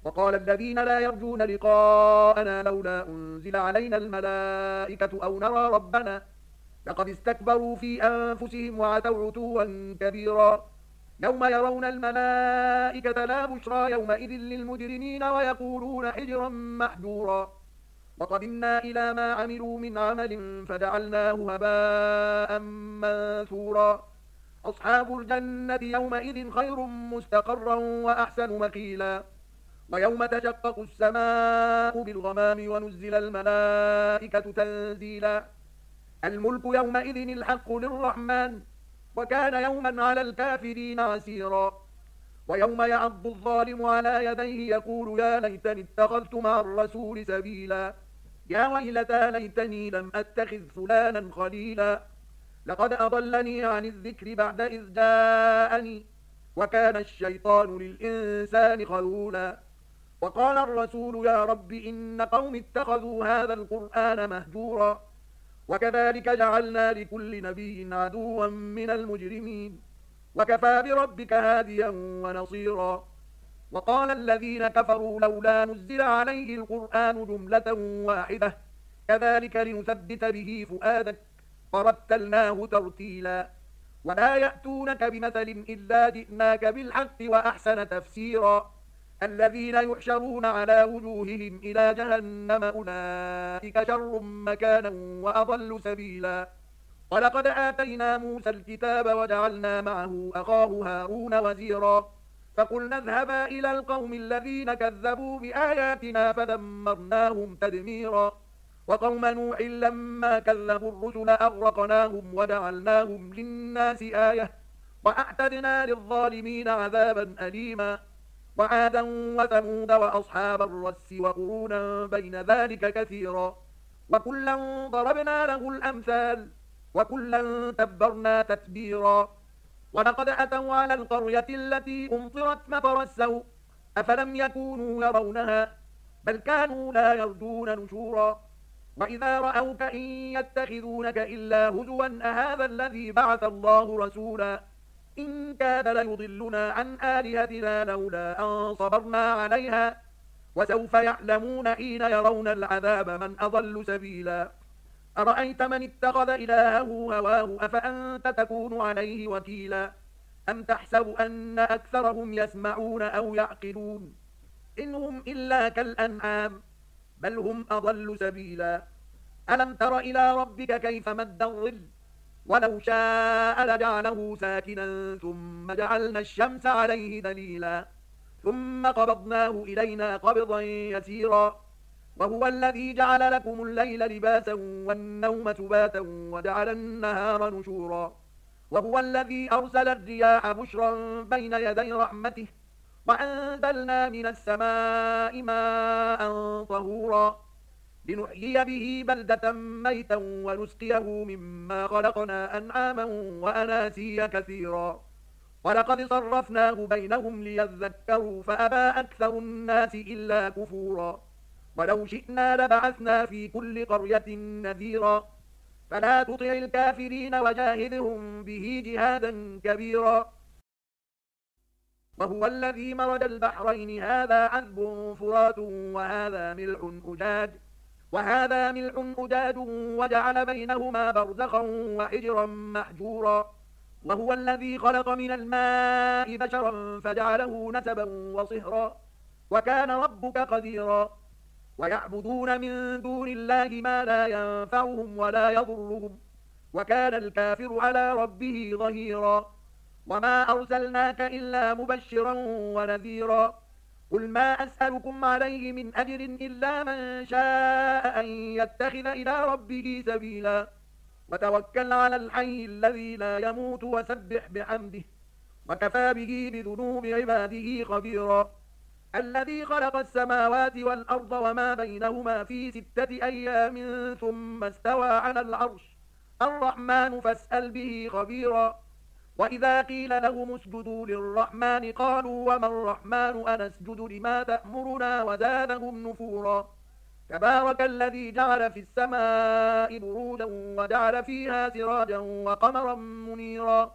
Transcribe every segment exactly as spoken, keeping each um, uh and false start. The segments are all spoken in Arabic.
وقال الذين لا يرجون لقاءنا لولا أنزل علينا الملائكة أو نرى ربنا لقد استكبروا في أنفسهم وعتوا عتوا كبيرا يوم يرون الملائكة لا بشرى يومئذ للمجرمين ويقولون حجرا محجورا وقدمنا إلى ما عملوا من عمل فجعلناه هباء منثورا أصحاب الجنة يومئذ خير مستقرا وأحسن مقيلا ويوم تشقق السماء بالغمام ونزل الملائكة تنزيلا الملك يومئذ الحق للرحمن وكان يوما على الكافرين عسيرا ويوم يعض الظالم على يديه يقول يا ليتني اتخذت مع الرسول سبيلا يا ويلتى ليتني لم أتخذ فلانا خليلا لقد أضلني عن الذكر بعد إذ جاءني وكان الشيطان للإنسان خذولا وقال الرسول يا رب إن قوم اتخذوا هذا القرآن مهجورا وكذلك جعلنا لكل نبي عدوا من المجرمين وكفى بربك هاديا ونصيرا وقال الذين كفروا لولا نزل عليه القرآن جملة واحدة كذلك لنثبت به فؤادك ورتلناه ترتيلا ولا يأتونك بمثل إلا جئناك بالحق وأحسن تفسيرا الذين يحشرون على وجوههم إلى جهنم أولئك شر مكانا وأضل سبيلا ولقد آتينا موسى الكتاب وجعلنا معه أخاه هارون وزيرا فقلنا اذهبا إلى القوم الذين كذبوا بآياتنا فدمرناهم تدميرا وقوم نوح لما كذبوا الرسل أغرقناهم وجعلناهم للناس آية وأعتدنا للظالمين عذابا أليما وعادا وثمود وأصحاب الرس وقرونا بين ذلك كثيرا وكلا ضربنا له الأمثال وكلا تبرنا تتبيرا ولقد أتوا على القرية التي أمطرت مطر السوء أفلم يكونوا يرونها بل كانوا لا يرجون نشورا وإذا رأوك إن يتخذونك إلا هزوا أهذا الذي بعث الله رسولا إن كاد ليضلنا عن آلهتنا لولا أن صبرنا عليها وسوف يعلمون حين يرون العذاب من أضل سبيلا أرأيت من اتخذ إلهه هواه أفأنت تكون عليه وكيلا أم تحسب أن أكثرهم يسمعون أو يعقلون إنهم إلا كالأنعام بل هم أضل سبيلا ألم تر إلى ربك كيف مد الظل ولو شاء لجعله ساكنا ثم جعلنا الشمس عليه دليلا ثم قبضناه إلينا قبضا يسيرا وهو الذي جعل لكم الليل لباسا والنوم سباتا وجعل النهار نشورا وهو الذي أرسل الرياح بشرا بين يدي رحمته وأنزلنا من السماء ماء طهورا لنحيي به بلدة ميتا ونسقيه مما خلقنا أنعاما وأناسيا كثيرا ولقد صرفناه بينهم ليذكروا فأبى أكثر الناس إلا كفورا ولو شئنا لبعثنا في كل قرية نذيرا فلا تطع الكافرين وجاهدهم به جهادا كبيرا وهو الذي مرج البحرين هذا عذب فرات وهذا ملح أجاج وهذا ملح أجاج وجعل بينهما برزخا وحجرا محجورا وهو الذي خلق من الماء بشرا فجعله نسبا وصهرا وكان ربك قديرا ويعبدون من دون الله ما لا ينفعهم ولا يضرهم وكان الكافر على ربه ظهيرا وما أرسلناك إلا مبشرا ونذيرا قل ما أسألكم عليه من أجر إلا من شاء أن يتخذ إلى ربه سبيلا وتوكل على الحي الذي لا يموت وسبح بحمده وكفى به بذنوب عباده خبيرا الذي خلق السماوات والأرض وما بينهما في ستة أيام ثم استوى على العرش الرحمن فاسأل به خبيرا وإذا قيل لهم اسجدوا للرحمن قالوا وما الرحمن أنسجد لما تأمرنا وزادهم نفورا تبارك الذي جعل في السماء بروجا وجعل فيها سراجا وقمرا منيرا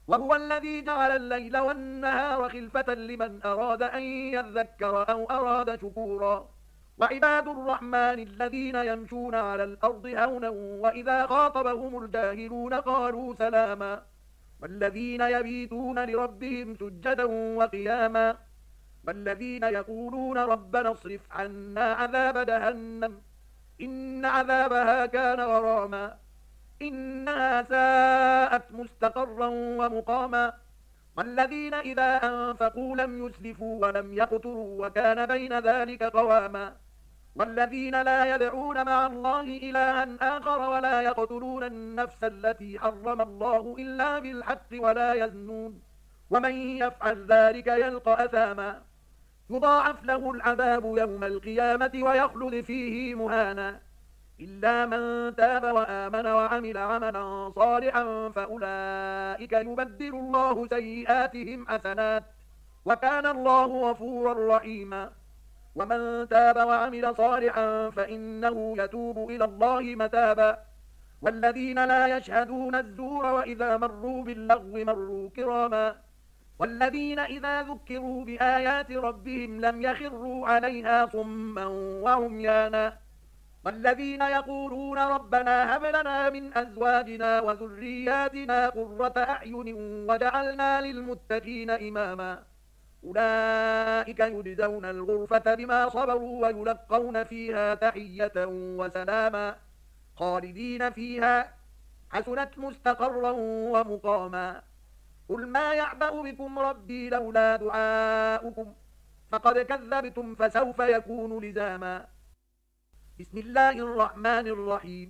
وهو الذي جعل الليل والنهار خلفة لمن أراد أن يذكر أو أراد شكورا وعباد الرحمن الذين يمشون على الأرض هونا وإذا خاطبهم الجاهلون قالوا سلاما والذين يبيتون لربهم سجدا وقياما والذين يقولون ربنا اصرف عنا عذاب جهنم إن عذابها كان غراما إنها ساءت مستقرا ومقاما والذين إذا أنفقوا لم يسرفوا ولم يقتروا وكان بين ذلك قواما والذين لا يدعون مع الله إلها آخر ولا يقتلون النفس التي حرم الله إلا بالحق ولا يزنون ومن يفعل ذلك يلقى أثاما يضاعف له العذاب يوم القيامة ويخلد فيه مهانا إلا من تاب وآمن وعمل عملا صالحا فأولئك يبدل الله سيئاتهم حسنات وكان الله غفورا رحيما ومن تاب وعمل صالحا فإنه يتوب إلى الله متابا والذين لا يشهدون الزور وإذا مروا باللغو مروا كراما والذين إذا ذكروا بآيات ربهم لم يخروا عليها صما وعميانا والذين يقولون ربنا هب لنا من أزواجنا وذرياتنا قرة أعين وجعلنا للمتقين إماما أولئك يجزون الغرفة بما صبروا ويلقون فيها تحية وسلاما خالدين فيها حسنت مستقرا ومقاما قل ما يعبأ بكم ربي لولا دعاؤكم فقد كذبتم فسوف يكون لزاما بسم الله الرحمن الرحيم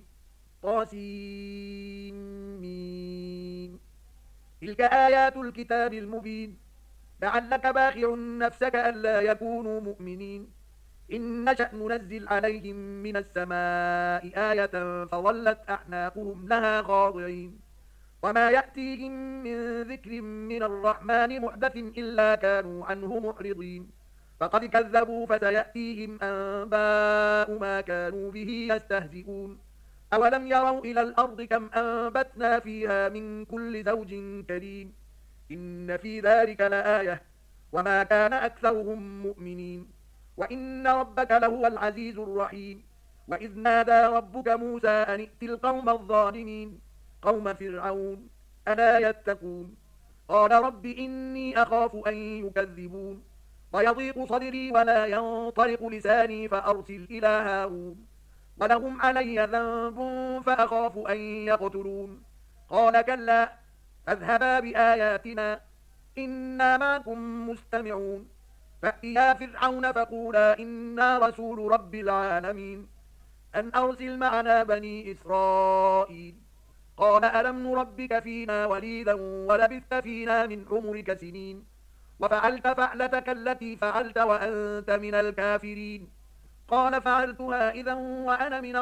طاسيم تلك آيات الكتاب المبين لعلك باخع نفسك ألا يكونوا مؤمنين إن نشأ ننزل عليهم من السماء آية فظلت أعناقهم لها خاضعين وما يأتيهم من ذكر من الرحمن محدث إلا كانوا عنه معرضين فقد كذبوا فسيأتيهم أنباء ما كانوا به يستهزئون أولم يروا إلى الأرض كم أنبتنا فيها من كل زوج كريم إن في ذلك لآية وما كان أكثرهم مؤمنين وإن ربك لهو العزيز الرحيم وإذ نادى ربك موسى أن ائت القوم الظالمين قوم فرعون ألا يتقون قال رب إني أخاف أن يكذبون ويضيق صدري ولا ينطلق لساني فأرسل إلى هارون ولهم علي ذنب فأخاف أن يقتلون قال كلا فاذهبا بآياتنا إنا معكم مستمعون فأتيا فرعون فقولا إنا رسول رب العالمين أن أرسل معنا بني إسرائيل قال ألم نربك فينا وليدا ولبثت فينا من عمرك سنين وفعلت فعلتك التي فعلت وأنت من الكافرين قال فعلتها إذا وأنا من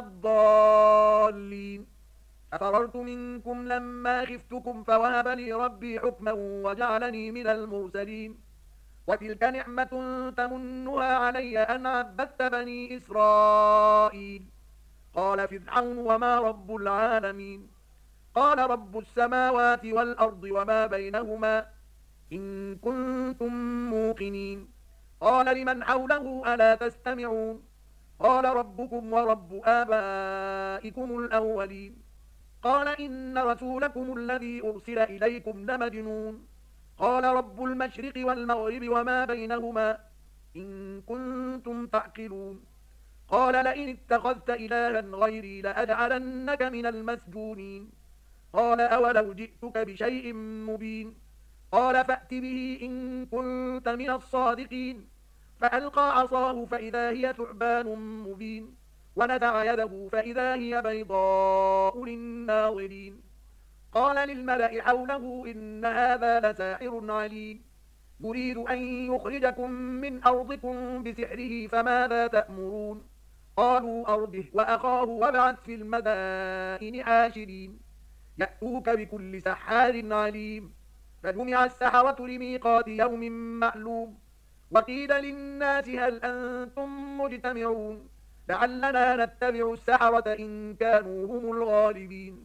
الضالين أفررت منكم لما خفتكم فوهب لي ربي حكما وجعلني من المرسلين وتلك نعمة تمنها علي أن عبدت بني إسرائيل قال فرعون وما رب العالمين قال رب السماوات والأرض وما بينهما إن كنتم موقنين قال لمن حوله ألا تستمعون قال ربكم ورب آبائكم الأولين قال إن رسولكم الذي أرسل إليكم لمجنون قال رب المشرق والمغرب وما بينهما إن كنتم تعقلون قال لئن اتخذت إلها غيري لأجعلنك من المسجونين قال أولو جئتك بشيء مبين قال فأت به إن كنت من الصادقين فألقى عصاه فإذا هي ثعبان مبين ونزع يده فإذا هي بيضاء للناظرين قال للملأ حوله إن هذا لساحر عليم يريد أن يخرجكم من أرضكم بسحره فماذا تأمرون قالوا أرده وأخاه وابعث في المدائن حاشرين يأتوك بكل سحار عليم فجمع السحرة لميقات يوم معلوم وقيل للناس هل أنتم مجتمعون لعلنا نتبع السحرة إن كانوا هم الغالبين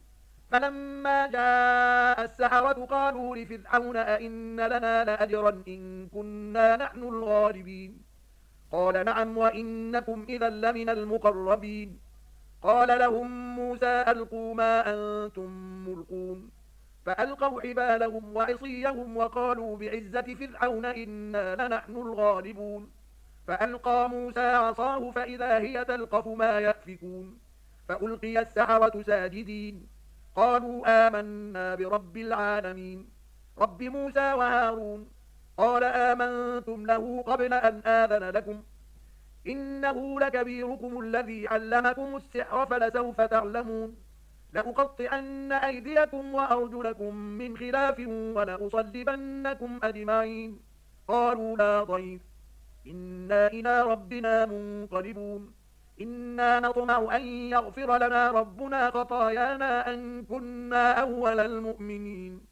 فلما جاء السحرة قالوا لفرعون أئن لنا لأجرا إن كنا نحن الغالبين قال نعم وإنكم إذا لمن المقربين قال لهم موسى ألقوا ما أنتم ملقون فألقوا حبالهم وعصيهم وقالوا بعزة فرعون إنا لنحن الغالبون فألقى موسى عصاه فإذا هي تلقف ما يأفكون فألقي السحرة ساجدين قالوا آمنا برب العالمين رب موسى وهارون قال آمنتم له قبل أن آذن لكم إنه لكبيركم الذي علمكم السحر فلسوف تعلمون لأقطعن أيديكم وأرجلكم من خلاف ولأصلبنكم أجمعين قالوا لا ضيف إنا إلى ربنا منقلبون إنا نطمع أن يغفر لنا ربنا خطايانا أن كنا أول المؤمنين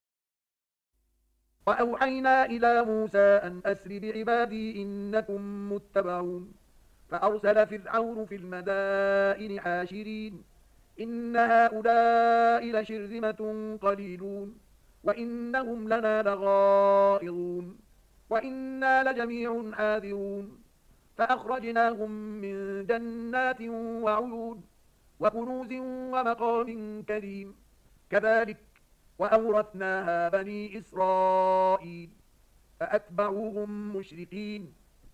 وأوحينا إلى موسى أن أسر بعبادي إنكم متبعون فأرسل فرعون في المدائن حاشرين إن هؤلاء لشرذمة قليلون وإنهم لنا لغائظون وإنا لجميع حاذرون فأخرجناهم من جنات وعيون وكنوز ومقام كريم كذلك وأورثناها بني إسرائيل فأتبعوهم مشرقين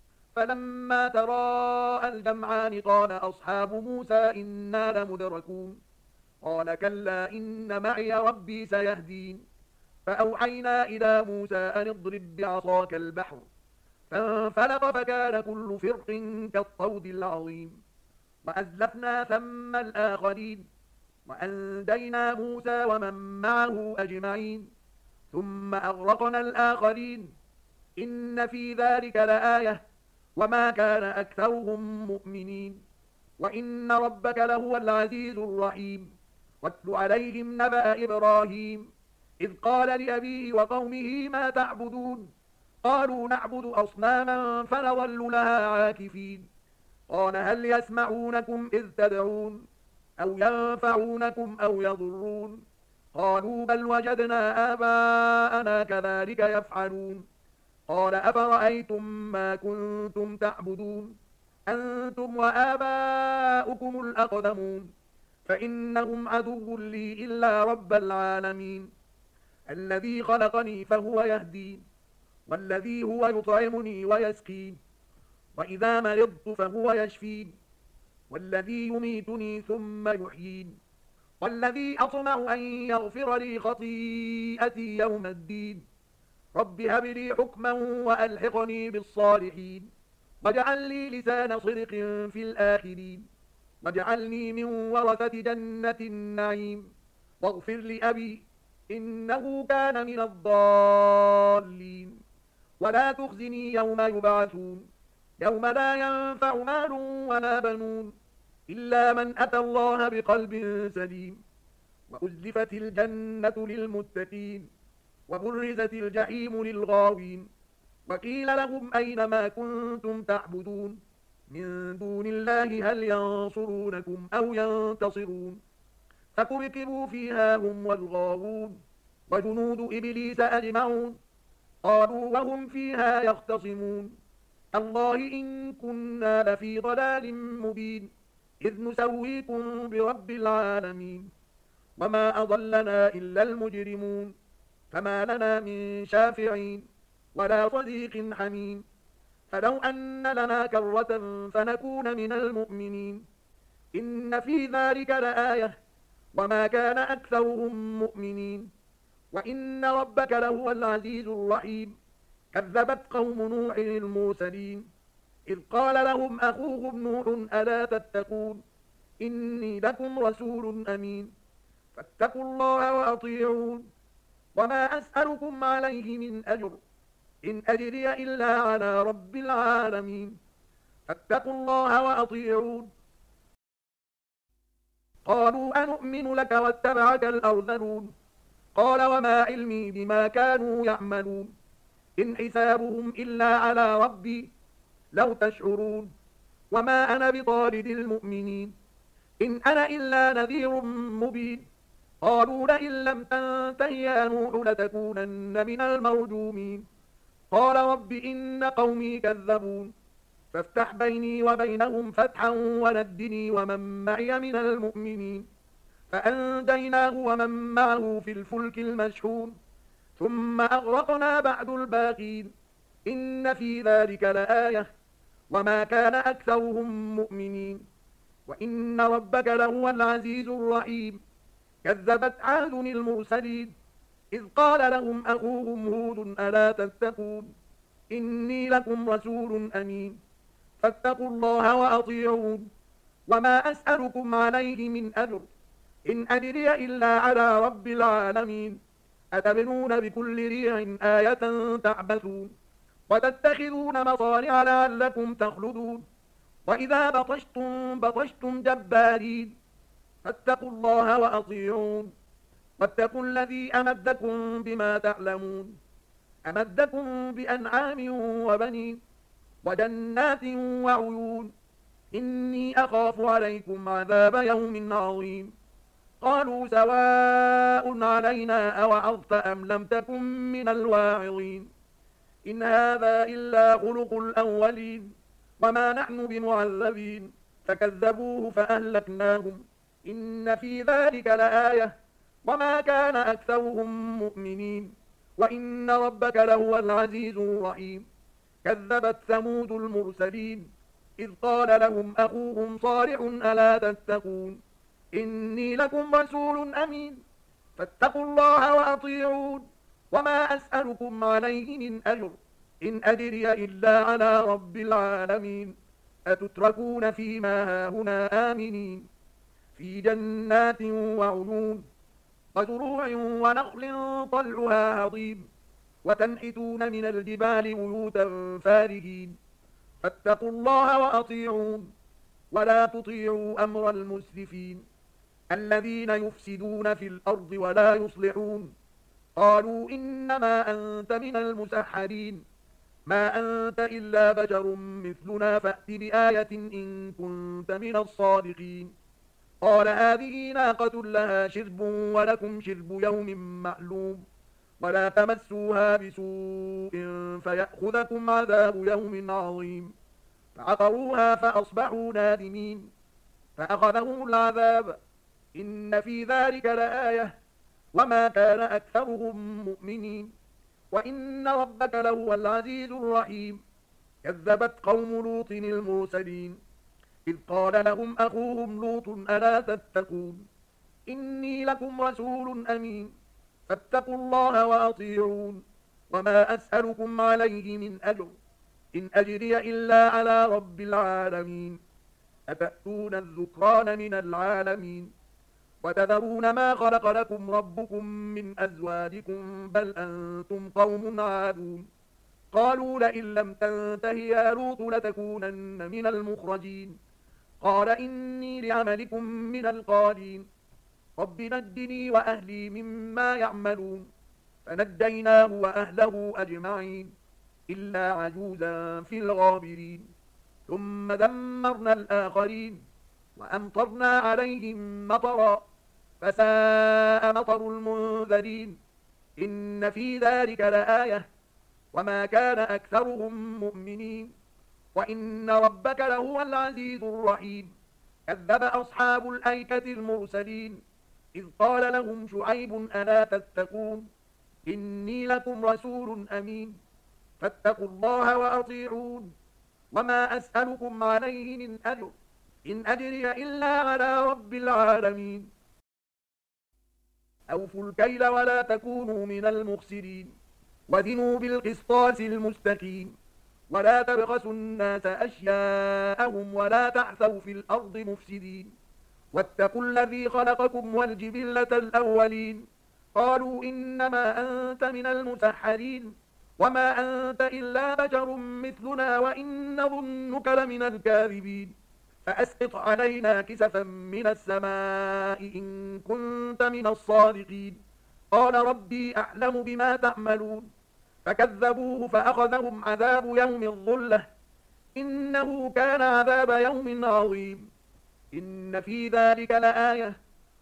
فلما تراءى الجمعان قال أصحاب موسى إنا لمدركون قال كلا إن معي ربي سيهدين فأوحينا إلى موسى أن اضرب بعصاك البحر فانفلق فكان كل فرق كالطود العظيم وأزلفنا ثم الآخرين وأنجينا موسى ومن معه أجمعين ثم أغرقنا الآخرين إن في ذلك لآية وما كان أكثرهم مؤمنين وإن ربك لهو العزيز الرحيم واتل عليهم نبأ إبراهيم إذ قال لأبيه وقومه ما تعبدون قالوا نعبد أصناما فنظل لها عاكفين قال هل يسمعونكم إذ تدعون أو ينفعونكم أو يضرون قالوا بل وجدنا آباءنا كذلك يفعلون قال أفرأيتم ما كنتم تعبدون أنتم وآباؤكم الأقدمون فإنهم عدو لي إلا رب العالمين الذي خلقني فهو يهدين والذي هو يطعمني ويسقين وإذا مرضت فهو يشفين والذي يميتني ثم يحيين والذي أطمع أن يغفر لي خطيئتي يوم الدين رب هب لي حكما وألحقني بالصالحين واجعل لي لسان صدق في الآخرين واجعلني من ورثة جنة النعيم واغفر لأبي إنه كان من الضالين ولا تخزني يوم يبعثون يوم لا ينفع مال ولا بنون إلا من أتى الله بقلب سليم وأزلفت الجنة للمتقين وبرزت الجحيم للغاوين وقيل لهم أين ما كنتم تعبدون من دون الله هل ينصرونكم أو ينتصرون فكبكبوا فيها هم والغاوون وجنود إبليس أجمعون قالوا وهم فيها يختصمون الله إن كنا لفي ضلال مبين إذ نسويكم برب العالمين وما أضلنا إلا المجرمون فما لنا من شافعين ولا صديق حميم فلو أن لنا كرة فنكون من المؤمنين إن في ذلك لآية وما كان أكثرهم مؤمنين وإن ربك لهو العزيز الرحيم كذبت قوم نوح المرسلين إذ قال لهم أخوهم نوح ألا تتقون إني لكم رسول أمين فاتقوا الله وأطيعون وما أسألكم عليه من أجر إن أجري إلا على رب العالمين فاتقوا الله وأطيعون قالوا أنؤمن لك واتبعك الأرذلون قال وما علمي بما كانوا يعملون إن حسابهم إلا على ربي لو تشعرون وما أنا بطارد المؤمنين إن أنا إلا نذير مبين قالوا لئن لم تنته يا نوح لتكونن من المرجومين قال رب إن قومي كذبون فافتح بيني وبينهم فتحا ونجني ومن معي من المؤمنين فأنجيناه ومن معه في الفلك المشحون ثم أغرقنا بعد الباقين إن في ذلك لآية وما كان أكثرهم مؤمنين وإن ربك لهو العزيز الرحيم كذبت عاد المرسلين إذ قال لهم أخوهم هود ألا تتقون إني لكم رسول أمين فاتقوا الله وأطيعون وما أسألكم عليه من أجر إن أجري إلا على رب العالمين أتبنون بكل ريع آية تعبثون وتتخذون مصانع لعلكم تخلدون وإذا بطشتم بطشتم جبارين فاتقوا الله وأطيعون واتقوا الذي أمدكم بما تعلمون أمدكم بأنعام وبنين وجنات وعيون إني أخاف عليكم عذاب يوم عظيم قالوا سواء علينا أوعظت أم لم تكن من الواعظين إن هذا إلا خلق الأولين وما نحن بمعذبين فكذبوه فأهلكناهم إن في ذلك لآية وما كان أكثرهم مؤمنين وإن ربك لهو العزيز الرحيم كذبت ثمود المرسلين إذ قال لهم أخوهم صالح ألا تتقون إني لكم رسول أمين فاتقوا الله وأطيعون وما أسألكم عليه من أجر إن أجري إلا على رب العالمين أتتركون فيما هاهنا آمنين في جنات وعيون وزروع ونخل طلعها هضيم وتنحتون من الجبال بيوتا فارهين فاتقوا الله وأطيعون ولا تطيعوا أمر المسرفين الذين يفسدون في الأرض ولا يصلحون قالوا إنما أنت من المسحرين ما أنت إلا بشر مثلنا فأت بآية إن كنت من الصادقين قال هذه ناقة لها شرب ولكم شرب يوم معلوم ولا تمسوها بسوء فيأخذكم عذاب يوم عظيم فعقروها فأصبحوا نادمين فأخذهم العذاب إن في ذلك لآية وما كان أكثرهم مؤمنين وإن ربك لهو العزيز الرحيم كذبت قوم لوط المرسلين إذ قال لهم أخوهم لوط ألا تتقون إني لكم رسول أمين فاتقوا الله وأطيعون وما أسألكم عليه من أجر إن أجري إلا على رب العالمين أتأتون الذكران من العالمين وتذرون ما خلق لكم ربكم من أزواجكم بل أنتم قوم عادون قالوا لئن لم تنته يا لوط لتكونن من المخرجين قال إني لعملكم من القالين رب نجني وأهلي مما يعملون فنجيناه وأهله أجمعين إلا عجوزا في الغابرين ثم دمرنا الآخرين وأمطرنا عليهم مطرا فساء مطر المنذرين إن في ذلك لآية وما كان أكثرهم مؤمنين وإن ربك لهو العزيز الرحيم كذب أصحاب الأيكة المرسلين إذ قال لهم شعيب ألا تتقون إني لكم رسول أمين فاتقوا الله وأطيعون وما أسألكم عليه من أجر إن أجري إلا على رب العالمين أوفوا الكيل ولا تكونوا من المخسرين وزنوا بالقسطاس المستقيم ولا تبخسوا الناس أشياءهم ولا تعثوا في الأرض مفسدين واتقوا الذي خلقكم والجبلة الأولين قالوا إنما أنت من المسحرين وما أنت إلا بشر مثلنا وإن ظنك لمن الكاذبين فأسقط علينا كسفا من السماء إن كنت من الصادقين قال ربي أعلم بما تعملون فكذبوه فأخذهم عذاب يوم الظلة إنه كان عذاب يوم عظيم إن في ذلك لآية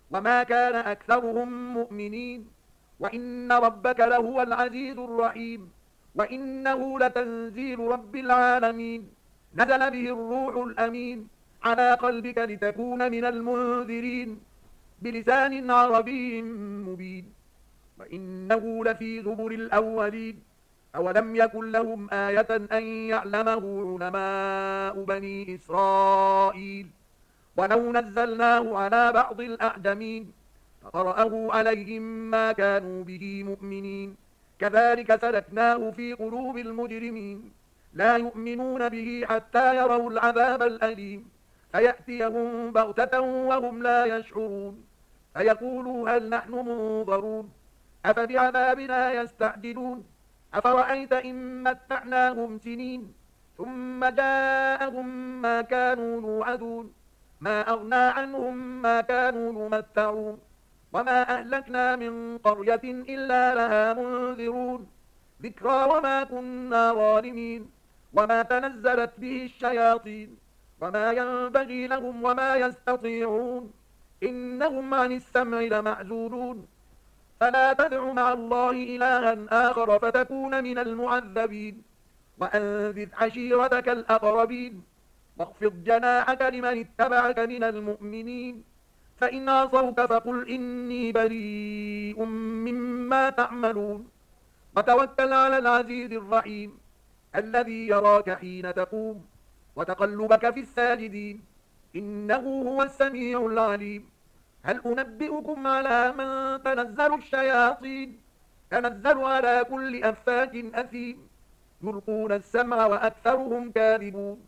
وما كان أكثرهم مؤمنين وإن ربك لهو العزيز الرحيم وإنه لتنزيل رب العالمين نزل به الروح الأمين على قلبك لتكون من المنذرين بلسان عربي مبين وإنه لفي زبر الأولين أولم يكن لهم آية أن يعلمه علماء بني إسرائيل ولو نزلناه على بعض الأعجمين فقرأه عليهم ما كانوا به مؤمنين كذلك سلكناه في قلوب المجرمين لا يؤمنون به حتى يروا العذاب الأليم فيأتيهم بغتة وهم لا يشعرون فيقولوا هل نحن منظرون أفبعذابنا يستعجلون أفرأيت إن متعناهم سنين ثم جاءهم ما كانوا يوعدون ما أغنى عنهم ما كانوا يمتعون وما أهلكنا من قرية إلا لها منذرون ذكرى وما كنا ظالمين وما تنزلت به الشياطين وما ينبغي لهم وما يستطيعون إنهم عن السمع لمعزولون فلا تدع مع الله إلها آخر فتكون من المعذبين وأنذر عشيرتك الأقربين واخفض جناحك لمن اتبعك من المؤمنين فإن عصوك فقل إني بريء مما تعملون وتوكل على العزيز الرحيم الذي يراك حين تقوم وتقلبك في الساجدين إنه هو السميع العليم هل أنبئكم على من تنزل الشياطين تنزل على كل أفاك أثيم يلقون السمع وأكثرهم كاذبون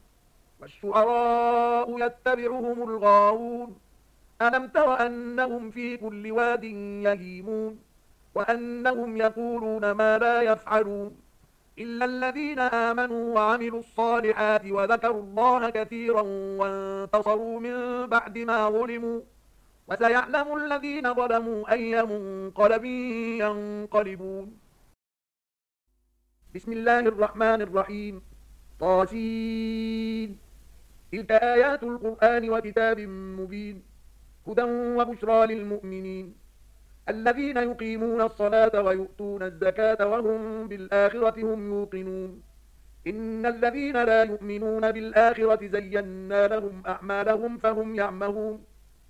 والشعراء يتبعهم الغاوون ألم تر أنهم في كل واد يهيمون وأنهم يقولون ما لا يفعلون إلا الذين آمنوا وعملوا الصالحات وذكروا الله كثيرا وانتصروا من بعد ما ظلموا وسيعلم الذين ظلموا أي منقلب ينقلبون بسم الله الرحمن الرحيم طاسين تلك آيات القرآن وكتاب مبين هدى وبشرى للمؤمنين الذين يقيمون الصلاة ويؤتون الزكاة وهم بالآخرة هم يوقنون إن الذين لا يؤمنون بالآخرة زينا لهم أعمالهم فهم يعمهون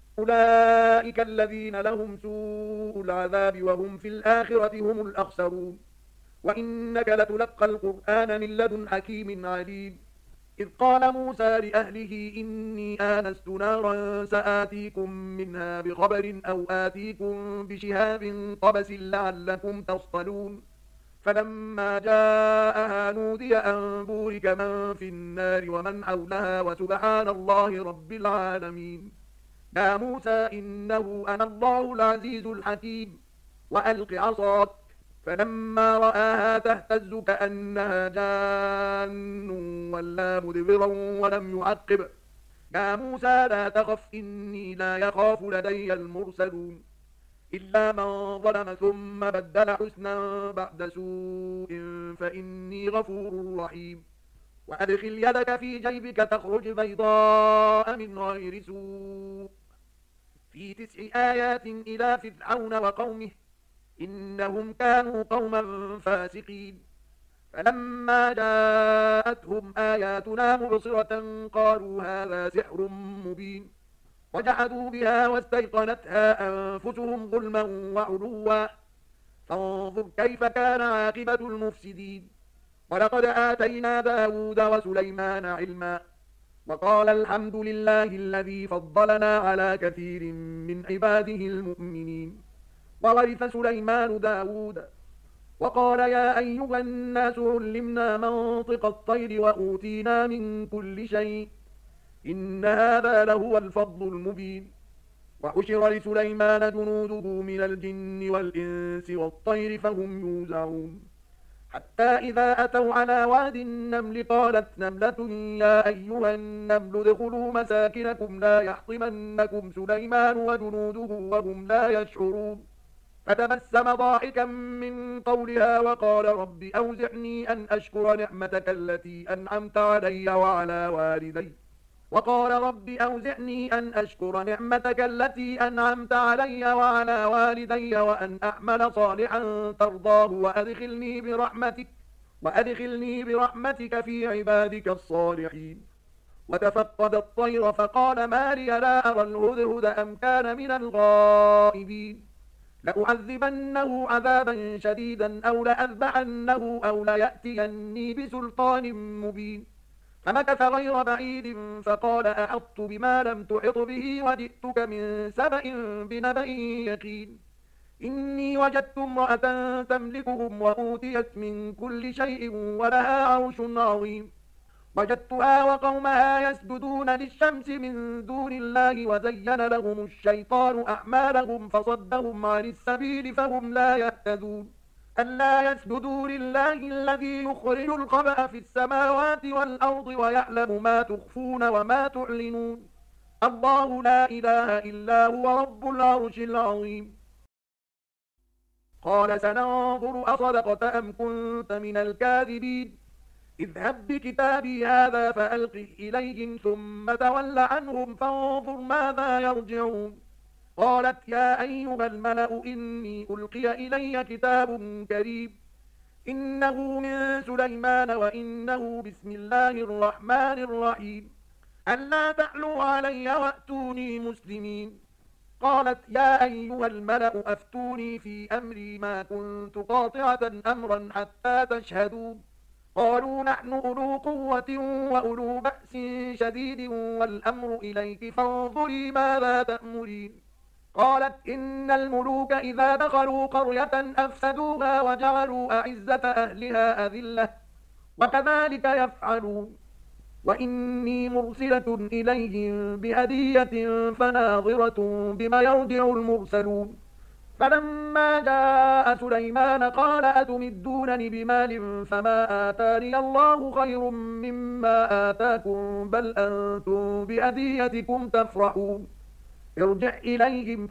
أولئك الذين لهم سوء العذاب وهم في الآخرة هم الأخسرون وإنك لتلقى القرآن من لدن حكيم عليم إذ قال موسى لأهله إني آنست نارا سآتيكم منها بخبر أو آتيكم بشهاب قبس لعلكم تصطلون فلما جاءها نودي أن بورك من في النار ومن حولها وسبحان الله رب العالمين يا موسى إنه أنا الله العزيز الحكيم وألق عصاك فلما رآها تهتز كأنها جان ولا مدبرا ولم يعقب يا موسى لا تخف إني لا يخاف لدي المرسلون إلا من ظلم ثم بدل حسنا بعد سوء فإني غفور رحيم وأدخل يدك في جيبك تخرج بيضاء من غير سوء في تسع آيات إلى فرعون وقومه إنهم كانوا قوما فاسقين فلما جاءتهم آياتنا مبصرة قالوا هذا سحر مبين وجحدوا بها واستيقنتها أنفسهم ظلما وعلوا فانظر كيف كان عاقبة المفسدين ولقد آتينا داود وسليمان علما وقال الحمد لله الذي فضلنا على كثير من عباده المؤمنين وورث سليمان داود وقال يا أيها الناس علمنا منطق الطير وأوتينا من كل شيء إن هذا لهو الفضل المبين وحشر لسليمان جنوده من الجن والإنس والطير فهم يوزعون حتى إذا أتوا على واد النمل قالت نملة يا أيها النمل ادخلوا مساكنكم لا يحطمنكم سليمان وجنوده وهم لا يشعرون فتبسم ضاحكا من قولها وقال رب أوزعني أن أشكر نعمتك التي أنعمت علي وعلى والدي وقال رب أوزعني أن أشكر نعمتك التي أنعمت علي وعلى والدي وأن أعمل صالحا ترضاه وأدخلني برحمتك وأدخلني برحمتك في عبادك الصالحين. وتفقد الطير فقال ما لي لا أرى الهدهد أم كان من الغائبين. لأعذبنه عذابا شديدا أو لأذبحنه أو ليأتيني بسلطان مبين. فمكث غير بعيد فقال أحطت بما لم تحط به وجئتك من سبأ بنبأ يقين. إني وجدت امرأة تملكهم وأوتيت من كل شيء ولها عرش عظيم. وجدتها وقومها يسجدون للشمس من دون الله وزين لهم الشيطان أعمالهم فصدهم عن السبيل فهم لا يهتدون. ألا يسجدوا لله الذي يخرج الخبأ في السماوات والأرض ويعلم ما تخفون وما تعلنون. الله لا إله إلا هو رب العرش العظيم. قال سننظر أصدقت أم كنت من الكاذبين. اذهب بكتابي هذا فألقه إليهم ثم تول عنهم فانظر ماذا يرجعون. قالت يا أيها الملأ إني ألقي إلي كتاب كريم إنه من سليمان وإنه بسم الله الرحمن الرحيم ألا تعلوا علي وأتوني مسلمين. قالت يا أيها الملأ أفتوني في أمري ما كنت قاطعة أمرا حتى تشهدون. قالوا نحن أولو قوة وأولو بأس شديد والأمر إليك فانظري ماذا تأمرين. قالت إن الملوك إذا دخلوا قرية أفسدوها وجعلوا أعزة أهلها أذلة وكذلك يفعلون. وإني مرسلة إليهم بهدية فناظرة بما يرجع المرسلون. فلما جاء سليمان قال أتمدونني بمال فما آتاني الله خير مما آتاكم بل أنتم بهديتكم تفرحون. ارجع إليهم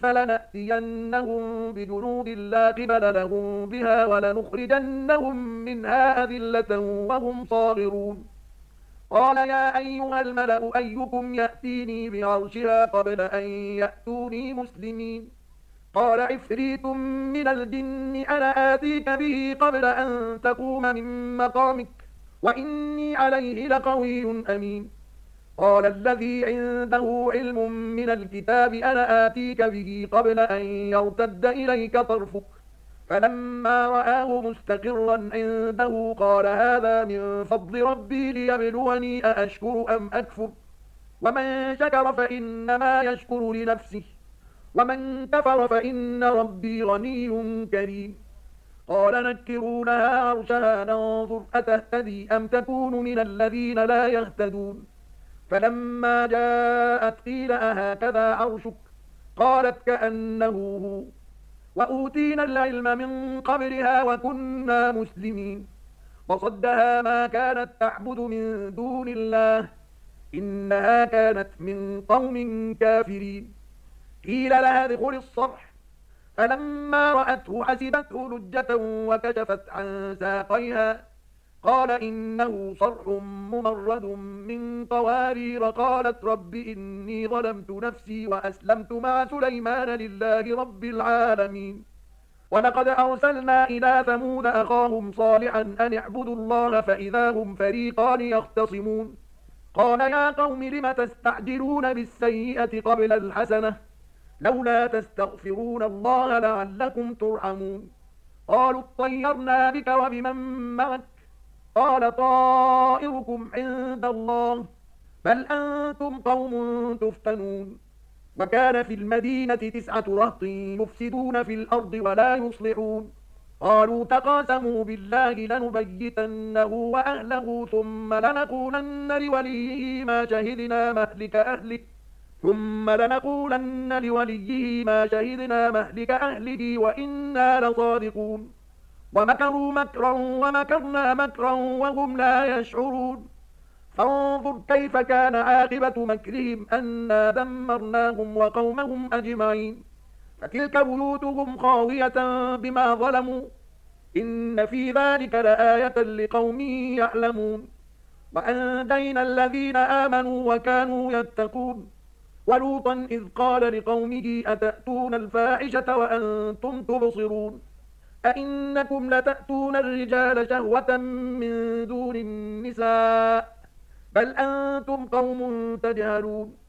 فلنأتينهم بجنود لا قبل لهم بها ولنخرجنهم منها أذلة وهم صاغرون. قال يا أيها الملأ أيكم يأتيني بعرشها قبل أن يأتوني مسلمين. قال عفريت من الجن أنا آتيك به قبل أن تقوم من مقامك وإني عليه لقوي أمين. قال الذي عنده علم من الكتاب أنا آتيك به قبل أن يرتد إليك طرفك. فلما رآه مستقرا عنده قال هذا من فضل ربي ليبلوني أأشكر أم أكفر. ومن شكر فإنما يشكر لنفسه ومن كفر فإن ربي غني كريم. قال نكرونها عرشها ننظر أتهتدي أم تكون من الذين لا يهتدون. فلما جاءت قيل أهكذا عرشك قالت كأنه هو وأوتينا العلم من قبلها وكنا مسلمين. وصدها ما كانت تعبد من دون الله إنها كانت من قوم كافرين. قيل لها ادخل الصرح فلما رأته حسبته لجة وكشفت عن ساقيها قال إنه صرح ممرد من قوارير. قالت رب إني ظلمت نفسي وأسلمت مع سليمان لله رب العالمين. ولقد أرسلنا إلى ثمود أخاهم صالحا أن اعبدوا الله فإذا هم فريقان يختصمون. قال يا قوم لم تستعجلون بالسيئة قبل الحسنة لولا تستغفرون الله لعلكم ترحمون. قالوا اطيرنا بك وبمن معك قال طائركم عند الله بل أنتم قوم تفتنون. وكان في المدينة تسعة رهط يفسدون في الأرض ولا يصلحون. قالوا تقاسموا بالله لنبيتنه وأهله ثم لنقولن لوليه ما شهدنا مهلك أهله ثم لنقولن لوليه ما شهدنا مهلك أهله وإنا لصادقون. ومكروا مكرا ومكرنا مكرا وهم لا يشعرون. فانظر كيف كان عاقبة مكرهم أنا دمرناهم وقومهم أجمعين. فتلك بيوتهم خاوية بما ظلموا إن في ذلك لآية لقوم يعلمون. وأنجينا الذين آمنوا وكانوا يتقون ولوطا إذ قال لقومه أتأتون الفاحشة وأنتم تبصرون أئنكم لتأتون الرجال شهوة من دون النساء بل أنتم قوم تجهلون